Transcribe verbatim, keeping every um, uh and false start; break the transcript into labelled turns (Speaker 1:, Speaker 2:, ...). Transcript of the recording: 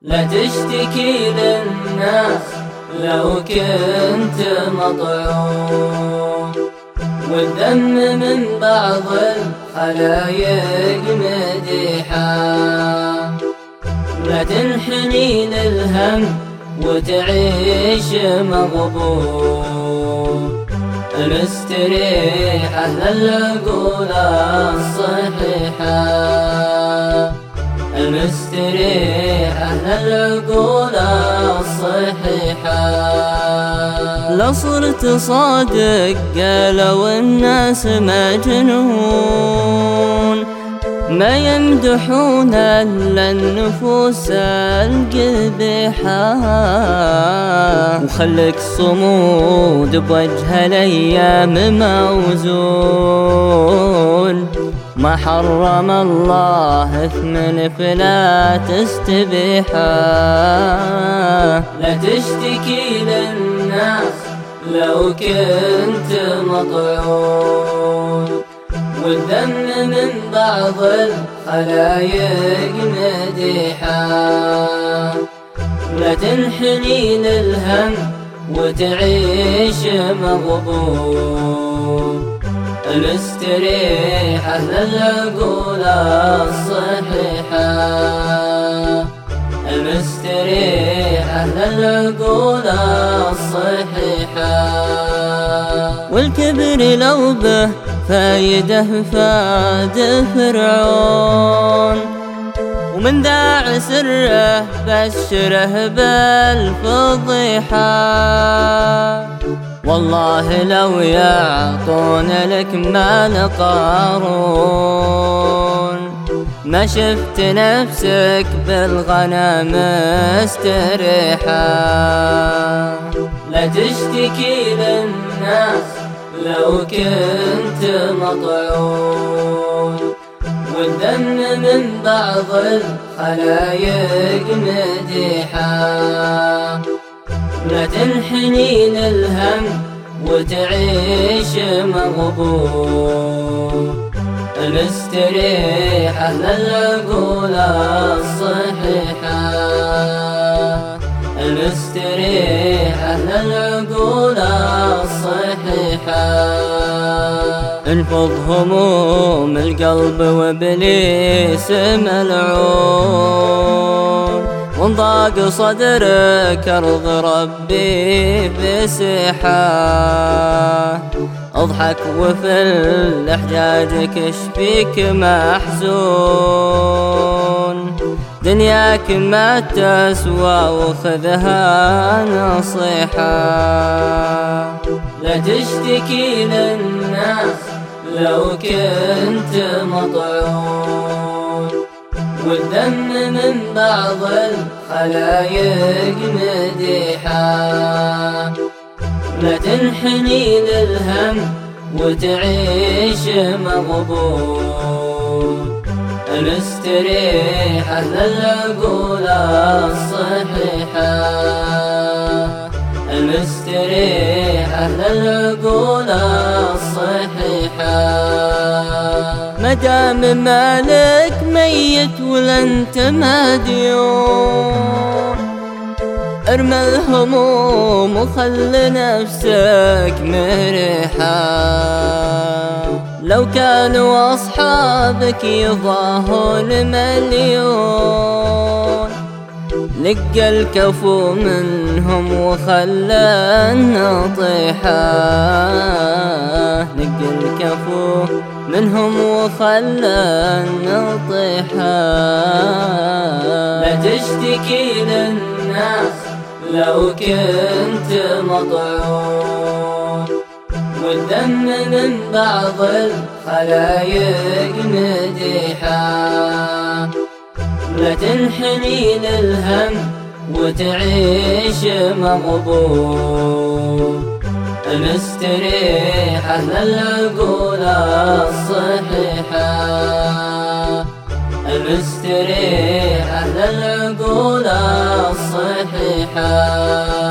Speaker 1: لا تشتكي للناس لو كنت مطعون، والذم من بعض الخلايق مديحا. لا تنحني للهم وتعيش مغبون، مستريح أهل العقول الصحيحة، مستريح أهل العقول الصحيحة.
Speaker 2: لو صرت صادق قالوا الناس مجنون، ما يمدحون إلا النفوس القبيحة. وخلك صمود بوجه الأيام موزون، ما حرم الله إثم فلا تستبيحا.
Speaker 1: لا تشتكي للناس لو كنت مطعون، والذم من بعض الخلايق مديحا. لا تنحني للهم وتعيش مغبون، مستريح أهل العقول الصحيحة، مستريح أهل العقول الصحيحة.
Speaker 2: والكبر لو به فايده فاد فرعون، ومن ذاع سره بشره بالفضيحة. والله لو يعطون لك مال قارون، ما شفت نفسك بالغنى مستريحا.
Speaker 1: لا تشتكي للناس لو كنت مطعون، والذم من بعض الخلايق مديحا. لا تنحني للهم وتعيش مغبون، مستريح أهل العقول الصحيحة، مستريح أهل العقول الصحيحة.
Speaker 2: انفض هموم القلب وابليس ملعون، وانضاق صدرك أرض ربي بسحا. اضحك وفي الأحجاج كشفيك محزون، دنياك ما تسوى وخذها نصيحة.
Speaker 1: لا تشتكي للناس لو كنت مطعون، والذم من بعض الخلايق مديحا. لا تنحني للهم وتعيش مغبون، مستريح أهل العقول الصحيحة، مستريح أهل العقول الصحيحة.
Speaker 2: مدام مالك ميت ولا انت مديون، ارمى الهموم وخل نفسك مريحا. لو كانوا أصحابك يضاهون مليون، لقى الكفو منهم وخلى النطيحة. لقى الكفو منهم وخلى النطيحة.
Speaker 1: لا تشتكي للناس لو كنت مطعون، والذم من بعض الخلايق مديحا. لا تنحني للهم وتعيش مغبون، مستريح أهل العقول الصحيحة، مستريح أهل العقول الصحيحة.